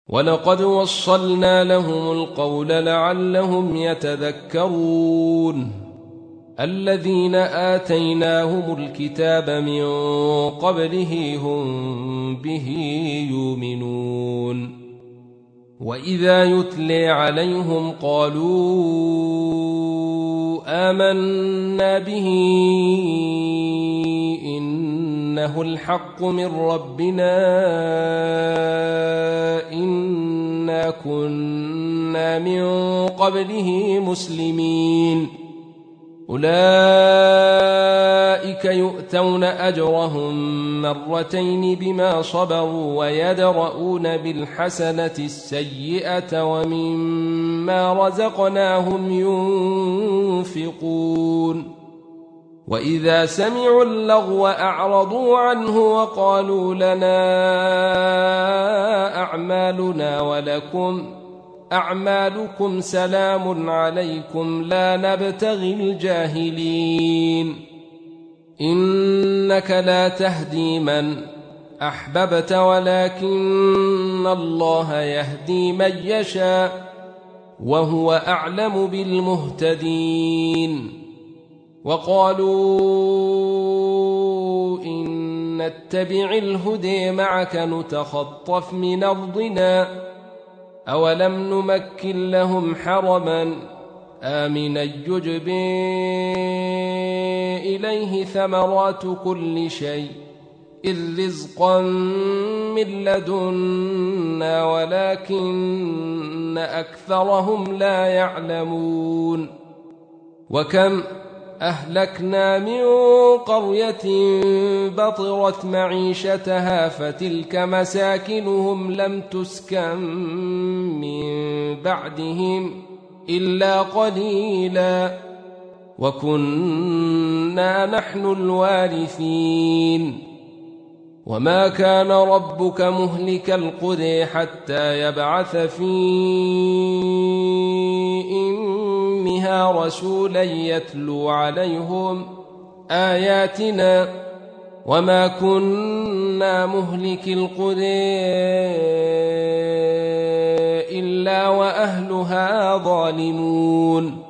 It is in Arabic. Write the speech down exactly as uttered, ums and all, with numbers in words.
ولقد وصلنا لهم القول لعلهم يتذكرون الذين آتيناهم الكتاب من قبله هم به يؤمنون وإذا يتلي عليهم قالوا آمنا به إنه الحق من ربنا إنا كنا من قبله مسلمين أولئك يؤتون أجرهم مرتين بما صبروا ويدرؤون بالحسنة السيئة ومما رزقناهم ينفقون وإذا سمعوا اللغو أعرضوا عنه وقالوا لنا أعمالنا ولكم أعمالكم سلام عليكم لا نبتغي الجاهلين إنك لا تهدي من أحببت ولكن الله يهدي من يشاء وهو أعلم بالمهتدين وقالوا إن نتبع الهدى معك نتخطف من أرضنا أولم نمكن لهم حرما آمنا يجبى إليه ثمرات كل شيء إذ رزقا من لدنا ولكن أكثرهم لا يعلمون وكم أهلكنا من قرية بطرت معيشتها فتلك مساكنهم لم تسكن من بعدهم إلا قليلا وكنا نحن الوارثين وما كان ربك مهلك القرى حتى يبعث في أمها رسولا يتلو عليهم آياتنا وما كنا مهلك القرى إلا وأهلها ظالمون